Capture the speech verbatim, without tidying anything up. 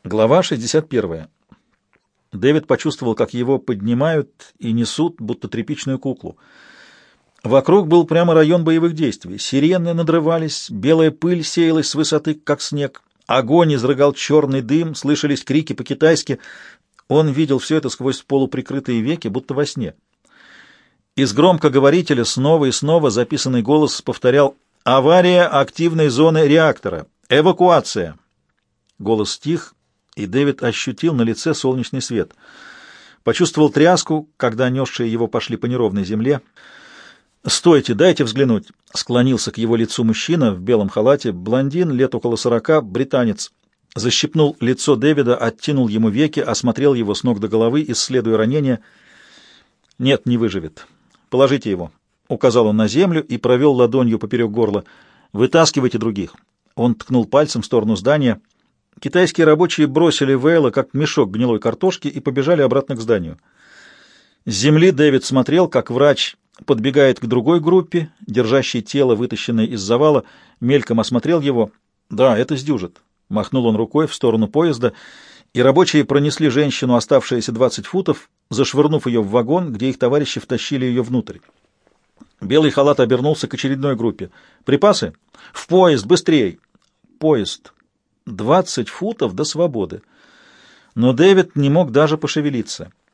Глава шестьдесят первая. Дэвид почувствовал, как его поднимают и несут, будто тряпичную куклу. Вокруг был прямо район боевых действий. Сирены надрывались, белая пыль сеялась с высоты, как снег. Огонь изрыгал черный дым, слышались крики по-китайски. Он видел все это сквозь полуприкрытые веки, будто во сне. Из громкоговорителя снова и снова записанный голос повторял: «Авария активной зоны реактора! Эвакуация!» Голос стих, и Дэвид ощутил на лице солнечный свет. Почувствовал тряску, когда несшие его пошли по неровной земле. «Стойте, дайте взглянуть!» — склонился к его лицу мужчина в белом халате, блондин, лет около сорока, британец. Защипнул лицо Дэвида, оттянул ему веки, осмотрел его с ног до головы, исследуя ранение. «Нет, не выживет. Положите его», — указал он на землю и провел ладонью поперек горла. «Вытаскивайте других». Он ткнул пальцем в сторону здания. Китайские рабочие бросили Вейла, как мешок гнилой картошки, и побежали обратно к зданию. С земли Дэвид смотрел, как врач подбегает к другой группе, держащей тело, вытащенное из завала, мельком осмотрел его. «Да, это сдюжит», — махнул он рукой в сторону поезда, и рабочие пронесли женщину, оставшиеся двадцать футов, зашвырнув ее в вагон, где их товарищи втащили ее внутрь. Белый халат обернулся к очередной группе. «Припасы? В поезд! Быстрей!» Поезд. Двадцать футов до свободы. Но Дэвид не мог даже пошевелиться.